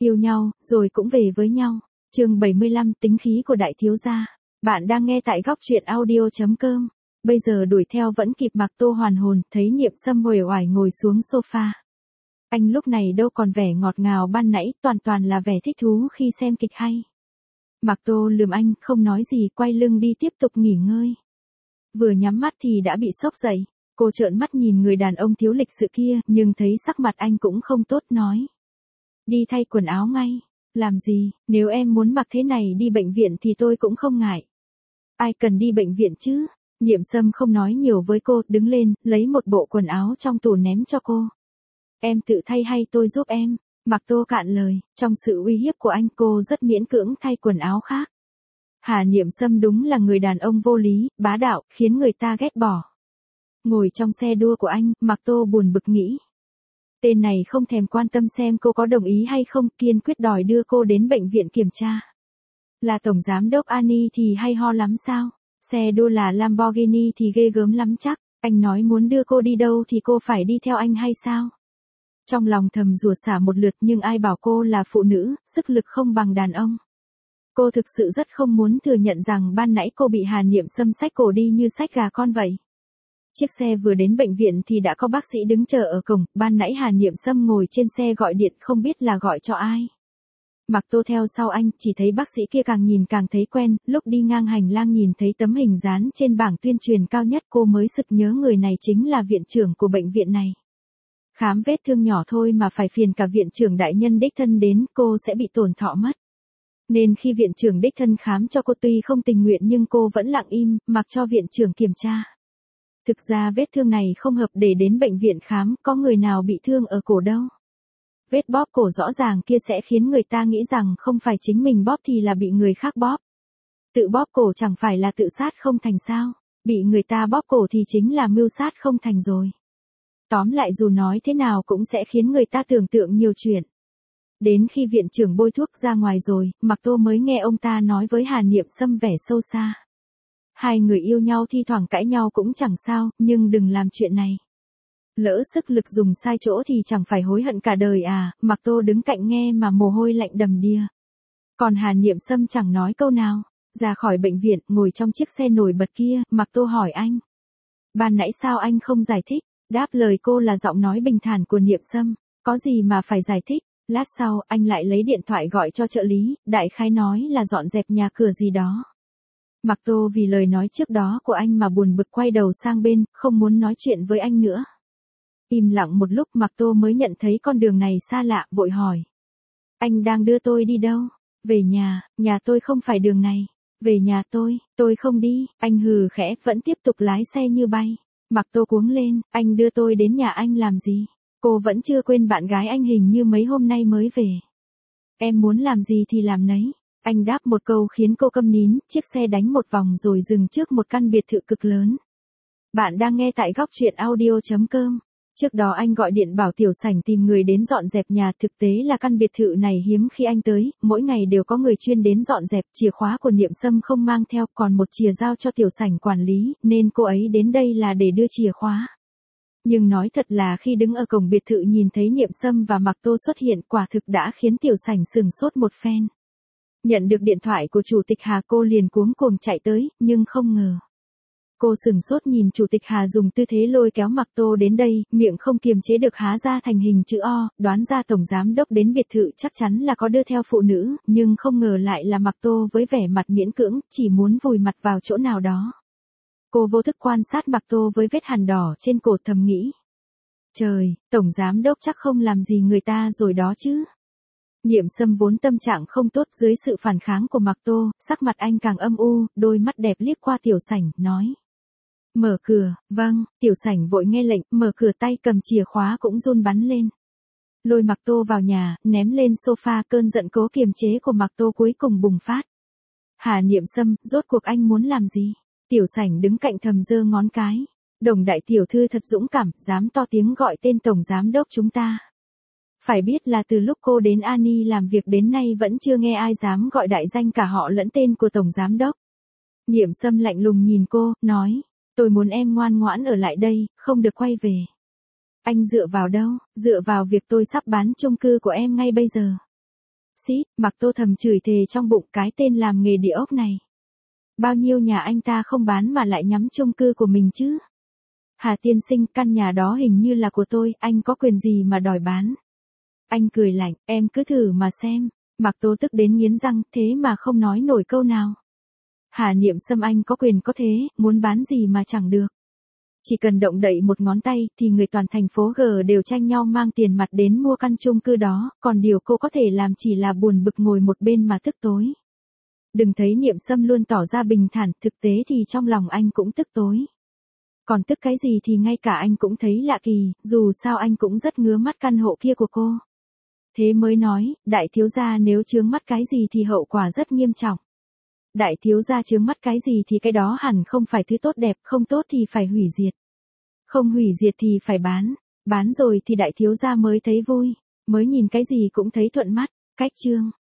Yêu nhau, rồi cũng về với nhau. Chương 75 tính khí của đại thiếu gia. Bạn đang nghe tại góc truyện audio.com. Bây giờ đuổi theo vẫn kịp. Mạc Tô hoàn hồn, thấy Niệm Sâm uể oải ngồi xuống sofa. Anh lúc này đâu còn vẻ ngọt ngào ban nãy, toàn là vẻ thích thú khi xem kịch hay. Mạc Tô lườm anh, không nói gì, quay lưng đi tiếp tục nghỉ ngơi. Vừa nhắm mắt thì đã bị sốc dậy. Cô trợn mắt nhìn người đàn ông thiếu lịch sự kia, nhưng thấy sắc mặt anh cũng không tốt, nói. Đi thay quần áo ngay. Làm gì, nếu em muốn mặc thế này đi bệnh viện thì tôi cũng không ngại. Ai cần đi bệnh viện chứ? Niệm Sâm không nói nhiều với cô, đứng lên, lấy một bộ quần áo trong tủ ném cho cô. Em tự thay hay tôi giúp em? Mạc Tô cạn lời, trong sự uy hiếp của anh cô rất miễn cưỡng thay quần áo khác. Hà Niệm Sâm đúng là người đàn ông vô lý, bá đạo, khiến người ta ghét bỏ. Ngồi trong xe đua của anh, Mạc Tô buồn bực nghĩ. Tên này không thèm quan tâm xem cô có đồng ý hay không, kiên quyết đòi đưa cô đến bệnh viện kiểm tra. Là tổng giám đốc Ani thì hay ho lắm sao? Xe đua là Lamborghini thì ghê gớm lắm chắc. Anh nói muốn đưa cô đi đâu thì cô phải đi theo anh hay sao? Trong lòng thầm rủa xả một lượt, nhưng ai bảo cô là phụ nữ, sức lực không bằng đàn ông. Cô thực sự rất không muốn thừa nhận rằng ban nãy cô bị Hà Niệm Sâm xách cổ đi như xách gà con vậy. Chiếc xe vừa đến bệnh viện thì đã có bác sĩ đứng chờ ở cổng, ban nãy Hà Niệm Sâm ngồi trên xe gọi điện không biết là gọi cho ai. Mạc Tô theo sau anh, chỉ thấy bác sĩ kia càng nhìn càng thấy quen, lúc đi ngang hành lang nhìn thấy tấm hình dán trên bảng tuyên truyền cao nhất cô mới sực nhớ người này chính là viện trưởng của bệnh viện này. Khám vết thương nhỏ thôi mà phải phiền cả viện trưởng đại nhân đích thân đến, cô sẽ bị tổn thọ mất. Nên khi viện trưởng đích thân khám cho cô tuy không tình nguyện nhưng cô vẫn lặng im, mặc cho viện trưởng kiểm tra. Thực ra vết thương này không hợp để đến bệnh viện khám, có người nào bị thương ở cổ đâu. Vết bóp cổ rõ ràng kia sẽ khiến người ta nghĩ rằng không phải chính mình bóp thì là bị người khác bóp. Tự bóp cổ chẳng phải là tự sát không thành sao, bị người ta bóp cổ thì chính là mưu sát không thành rồi. Tóm lại dù nói thế nào cũng sẽ khiến người ta tưởng tượng nhiều chuyện. Đến khi viện trưởng bôi thuốc ra ngoài rồi, Mạc Tô mới nghe ông ta nói với Hà Niệm Sâm vẻ sâu xa. Hai người yêu nhau thi thoảng cãi nhau cũng chẳng sao, nhưng đừng làm chuyện này. Lỡ sức lực dùng sai chỗ thì chẳng phải hối hận cả đời à. Mạc Tô đứng cạnh nghe mà mồ hôi lạnh đầm đìa. Còn Hà Niệm Sâm chẳng nói câu nào. Ra khỏi bệnh viện, ngồi trong chiếc xe nổi bật kia, Mạc Tô hỏi anh. Ban nãy sao anh không giải thích? Đáp lời cô là giọng nói bình thản của Niệm Sâm. Có gì mà phải giải thích? Lát sau, anh lại lấy điện thoại gọi cho trợ lý, đại khái nói là dọn dẹp nhà cửa gì đó. Mạc Tô vì lời nói trước đó của anh mà buồn bực quay đầu sang bên, không muốn nói chuyện với anh nữa. Im lặng một lúc Mạc Tô mới nhận thấy con đường này xa lạ, vội hỏi. Anh đang đưa tôi đi đâu? Về nhà tôi không phải đường này. Về nhà tôi không đi. Anh hừ khẽ, vẫn tiếp tục lái xe như bay. Mạc Tô cuống lên, anh đưa tôi đến nhà anh làm gì? Cô vẫn chưa quên bạn gái anh hình như mấy hôm nay mới về. Em muốn làm gì thì làm nấy. Anh đáp một câu khiến cô câm nín, chiếc xe đánh một vòng rồi dừng trước một căn biệt thự cực lớn. Bạn đang nghe tại góc truyện audio.com. Trước đó anh gọi điện bảo Tiểu Sảnh tìm người đến dọn dẹp nhà, thực tế là căn biệt thự này hiếm khi anh tới, mỗi ngày đều có người chuyên đến dọn dẹp, chìa khóa của Niệm Sâm không mang theo, còn một chìa giao cho Tiểu Sảnh quản lý, nên cô ấy đến đây là để đưa chìa khóa. Nhưng nói thật là khi đứng ở cổng biệt thự nhìn thấy Niệm Sâm và Mạc Tô xuất hiện, quả thực đã khiến Tiểu Sảnh sửng sốt một phen. Nhận được điện thoại của Chủ tịch Hà cô liền cuống cuồng chạy tới, nhưng không ngờ. Cô sửng sốt nhìn Chủ tịch Hà dùng tư thế lôi kéo Mạc Tô đến đây, miệng không kiềm chế được há ra thành hình chữ O, đoán ra Tổng Giám Đốc đến biệt thự chắc chắn là có đưa theo phụ nữ, nhưng không ngờ lại là Mạc Tô với vẻ mặt miễn cưỡng, chỉ muốn vùi mặt vào chỗ nào đó. Cô vô thức quan sát Mạc Tô với vết hằn đỏ trên cổ thầm nghĩ. Trời, Tổng Giám Đốc chắc không làm gì người ta rồi đó chứ. Niệm Sâm vốn tâm trạng không tốt dưới sự phản kháng của Mạc Tô, sắc mặt anh càng âm u, đôi mắt đẹp liếc qua Tiểu Sảnh, nói. Mở cửa, vâng, Tiểu Sảnh vội nghe lệnh, mở cửa tay cầm chìa khóa cũng run bắn lên. Lôi Mạc Tô vào nhà, ném lên sofa, cơn giận cố kiềm chế của Mạc Tô cuối cùng bùng phát. Hà Niệm Sâm, rốt cuộc anh muốn làm gì? Tiểu Sảnh đứng cạnh thầm giơ ngón cái. Đồng đại tiểu thư thật dũng cảm, dám to tiếng gọi tên Tổng Giám Đốc chúng ta. Phải biết là từ lúc cô đến Ani làm việc đến nay vẫn chưa nghe ai dám gọi đại danh cả họ lẫn tên của Tổng Giám Đốc. Niệm Sâm lạnh lùng nhìn cô, nói. Tôi muốn em ngoan ngoãn ở lại đây, không được quay về. Anh dựa vào đâu? Dựa vào việc tôi sắp bán chung cư của em ngay bây giờ. Xí, Mạc Tô thầm chửi thề trong bụng cái tên làm nghề địa ốc này. Bao nhiêu nhà anh ta không bán mà lại nhắm chung cư của mình chứ? Hà tiên sinh, căn nhà đó hình như là của tôi, anh có quyền gì mà đòi bán? Anh cười lạnh, em cứ thử mà xem. Mạc Tô tức đến nghiến răng, thế mà không nói nổi câu nào. Hà Niệm Sâm, anh có quyền có thế, muốn bán gì mà chẳng được. Chỉ cần động đậy một ngón tay thì người toàn thành phố G đều tranh nhau mang tiền mặt đến mua căn chung cư đó, còn điều cô có thể làm chỉ là buồn bực ngồi một bên mà tức tối. Đừng thấy Niệm Sâm luôn tỏ ra bình thản, thực tế thì trong lòng anh cũng tức tối. Còn tức cái gì thì ngay cả anh cũng thấy lạ kỳ, dù sao anh cũng rất ngứa mắt căn hộ kia của cô. Thế mới nói, đại thiếu gia nếu chướng mắt cái gì thì hậu quả rất nghiêm trọng. Đại thiếu gia chướng mắt cái gì thì cái đó hẳn không phải thứ tốt đẹp, không tốt thì phải hủy diệt. Không hủy diệt thì phải bán rồi thì đại thiếu gia mới thấy vui, mới nhìn cái gì cũng thấy thuận mắt. Cách chương